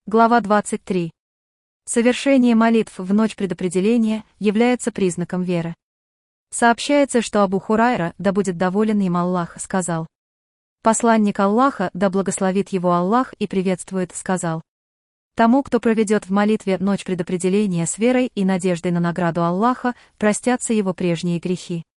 Глава 23. Совершение молитв в ночь предопределения является признаком веры. Сообщается, что Абу Хурайра, да будет доволен им Аллах, сказал. Посланник Аллаха, да благословит его Аллах и приветствует, сказал. Тому, кто проведет в молитве ночь предопределения с верой и надеждой на награду Аллаха, простятся его прежние грехи.